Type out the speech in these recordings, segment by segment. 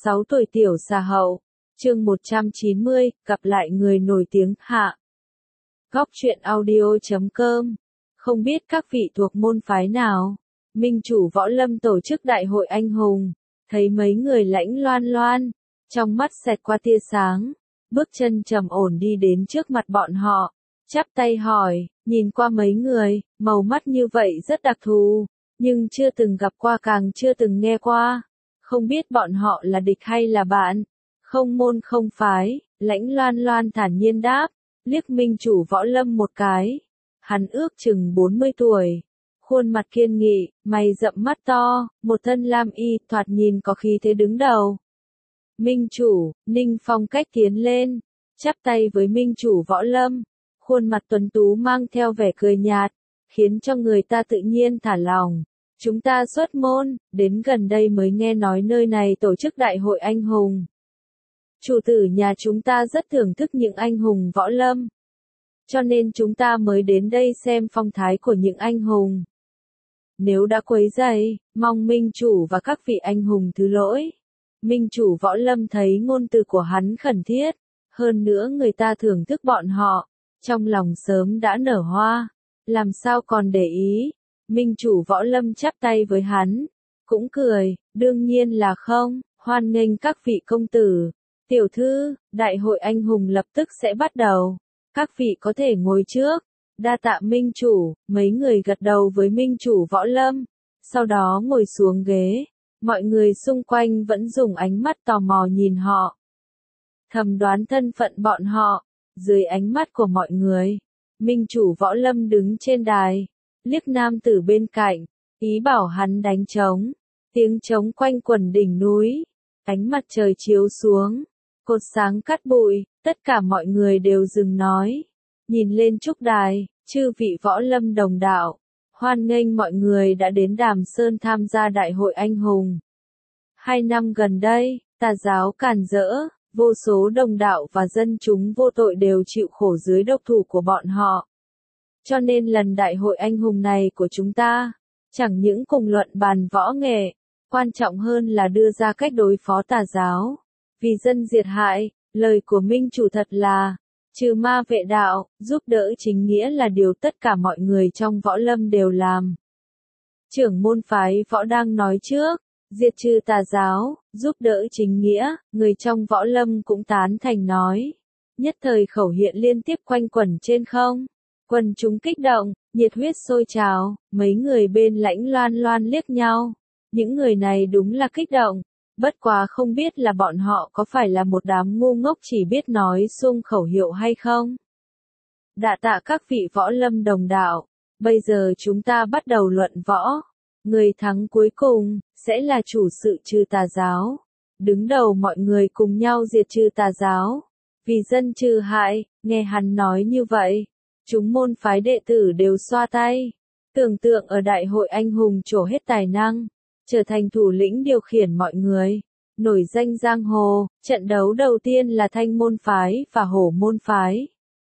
6 tuổi tiểu xà hậu. Chương 190, gặp lại người nổi tiếng hạ. Góc truyện audio.com. Không biết các vị thuộc môn phái nào? Minh chủ võ lâm tổ chức đại hội anh hùng, thấy mấy người lãnh loan loan, trong mắt xẹt qua tia sáng, bước chân trầm ổn đi đến trước mặt bọn họ, chắp tay hỏi, nhìn qua mấy người, màu mắt như vậy rất đặc thù, nhưng chưa từng gặp qua càng chưa từng nghe qua, không biết bọn họ là địch hay là bạn. Không môn không phái, lãnh loan loan thản nhiên đáp, liếc minh chủ võ lâm một cái. Hắn ước chừng 40 tuổi, khuôn mặt kiên nghị, mày rậm mắt to, một thân lam y, thoạt nhìn có khí thế đứng đầu. Minh chủ, Ninh Phong cách tiến lên, chắp tay với minh chủ võ lâm, khuôn mặt tuấn tú mang theo vẻ cười nhạt, khiến cho người ta tự nhiên thả lòng. Chúng ta xuất môn, đến gần đây mới nghe nói nơi này tổ chức đại hội anh hùng. Chủ tử nhà chúng ta rất thưởng thức những anh hùng võ lâm, cho nên chúng ta mới đến đây xem phong thái của những anh hùng. Nếu đã quấy rầy, mong minh chủ và các vị anh hùng thứ lỗi. Minh chủ võ lâm thấy ngôn từ của hắn khẩn thiết, hơn nữa người ta thưởng thức bọn họ, trong lòng sớm đã nở hoa, làm sao còn để ý. Minh chủ võ lâm chắp tay với hắn, cũng cười, đương nhiên là không, hoan nghênh các vị công tử, tiểu thư, đại hội anh hùng lập tức sẽ bắt đầu, các vị có thể ngồi trước. Đa tạ minh chủ, mấy người gật đầu với minh chủ võ lâm, sau đó ngồi xuống ghế, mọi người xung quanh vẫn dùng ánh mắt tò mò nhìn họ. Thầm đoán thân phận bọn họ, dưới ánh mắt của mọi người, minh chủ võ lâm đứng trên đài, liếc nam tử bên cạnh, ý bảo hắn đánh trống, tiếng trống quanh quẩn đỉnh núi, ánh mặt trời chiếu xuống, cột sáng cắt bụi, tất cả mọi người đều dừng nói, nhìn lên trúc đài. Chư vị võ lâm đồng đạo, hoan nghênh mọi người đã đến Đàm Sơn tham gia đại hội anh hùng. 2 năm gần đây, tà giáo càn rỡ, vô số đồng đạo và dân chúng vô tội đều chịu khổ dưới độc thủ của bọn họ. Cho nên lần đại hội anh hùng này của chúng ta, chẳng những cùng luận bàn võ nghệ, quan trọng hơn là đưa ra cách đối phó tà giáo. Vì dân diệt hại, lời của minh chủ thật là trừ ma vệ đạo, giúp đỡ chính nghĩa là điều tất cả mọi người trong võ lâm đều làm. Trưởng môn phái võ đang nói trước, diệt trừ tà giáo, giúp đỡ chính nghĩa, người trong võ lâm cũng tán thành nói. Nhất thời khẩu hiện liên tiếp quanh quẩn trên không, quần chúng kích động, nhiệt huyết sôi trào, mấy người bên lãnh loan loan liếc nhau. Những người này đúng là kích động. Bất quá không biết là bọn họ có phải là một đám ngu ngốc chỉ biết nói suông khẩu hiệu hay không. Đa tạ các vị võ lâm đồng đạo, bây giờ chúng ta bắt đầu luận võ. Người thắng cuối cùng, sẽ là chủ sự trừ tà giáo. Đứng đầu mọi người cùng nhau diệt trừ tà giáo. Vì dân trừ hại, nghe hắn nói như vậy. Chúng môn phái đệ tử đều xoa tay. Tưởng tượng ở đại hội anh hùng trổ hết tài năng. Trở thành thủ lĩnh điều khiển mọi người, nổi danh giang hồ, trận đấu đầu tiên là Thanh môn phái và Hổ môn phái.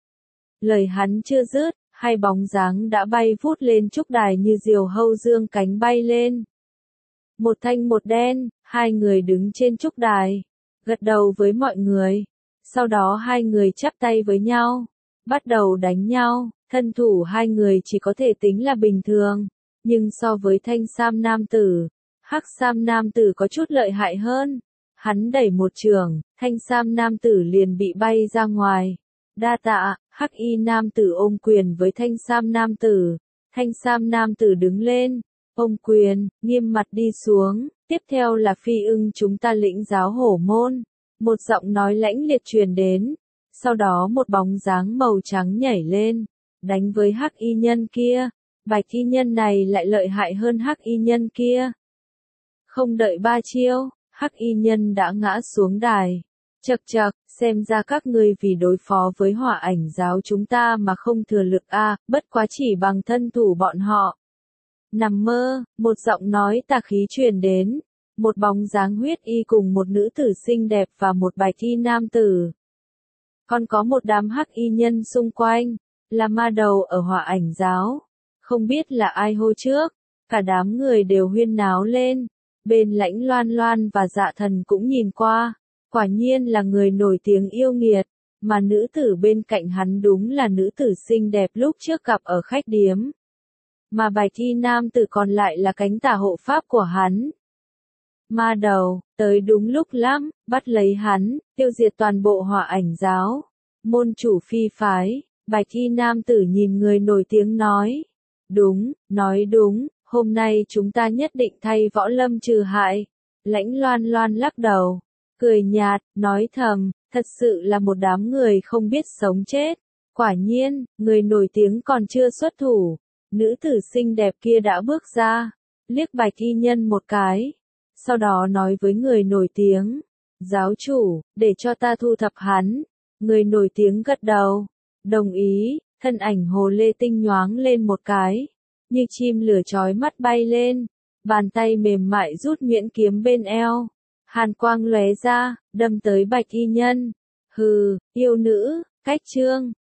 Lời hắn chưa dứt, hai bóng dáng đã bay vút lên trúc đài như diều hâu dương cánh bay lên. Một thanh một đen, hai người đứng trên trúc đài, gật đầu với mọi người, sau đó hai người chắp tay với nhau, bắt đầu đánh nhau, thân thủ hai người chỉ có thể tính là bình thường, nhưng so với thanh sam nam tử, hắc sam nam tử có chút lợi hại hơn. Hắn đẩy một chưởng, thanh sam nam tử liền bị bay ra ngoài. Đa tạ, hắc y nam tử ôm quyền với thanh sam nam tử. Thanh sam nam tử đứng lên, ôm quyền, nghiêm mặt đi xuống. Tiếp theo là phi ưng chúng ta lĩnh giáo Hổ môn. Một giọng nói lãnh liệt truyền đến. Sau đó một bóng dáng màu trắng nhảy lên, đánh với hắc y nhân kia. Bạch y nhân này lại lợi hại hơn hắc y nhân kia. Không đợi 3 chiêu, hắc y nhân đã ngã xuống đài. Chậc chậc, xem ra các ngươi vì đối phó với hỏa ảnh giáo chúng ta mà không thừa lực a, bất quá chỉ bằng thân thủ bọn họ. Nằm mơ, một giọng nói tà khí truyền đến, một bóng dáng huyết y cùng một nữ tử xinh đẹp và một bạch y nam tử. Còn có một đám hắc y nhân xung quanh, là ma đầu ở hỏa ảnh giáo. Không biết là ai hô trước, cả đám người đều huyên náo lên. Bên Lãnh Loan Loan và Dạ Thần cũng nhìn qua, quả nhiên là người nổi tiếng yêu nghiệt, mà nữ tử bên cạnh hắn đúng là nữ tử xinh đẹp lúc trước gặp ở khách điếm. Mà Bạch Y nam tử còn lại là cánh tả hộ pháp của hắn. Ma đầu, tới đúng lúc lắm, bắt lấy hắn, tiêu diệt toàn bộ Hỏa Ảnh giáo. Môn chủ phi phái, Bạch Y nam tử nhìn người nổi tiếng nói. Đúng, nói đúng, hôm nay chúng ta nhất định thay Võ Lâm trừ hại. Lãnh Loan Loan lắc đầu, cười nhạt, nói thầm, thật sự là một đám người không biết sống chết. Quả nhiên, người nổi tiếng còn chưa xuất thủ. Nữ tử xinh đẹp kia đã bước ra, liếc Bạch Y nhân một cái. Sau đó nói với người nổi tiếng, giáo chủ, để cho ta thu thập hắn. Người nổi tiếng gật đầu, đồng ý, thân ảnh Hồ Lê Tinh nhoáng lên một cái, như chim lửa chói mắt bay lên, bàn tay mềm mại rút nhuyễn kiếm bên eo, hàn quang lóe ra, đâm tới Bạch Y nhân. Hừ, yêu nữ, cách chương.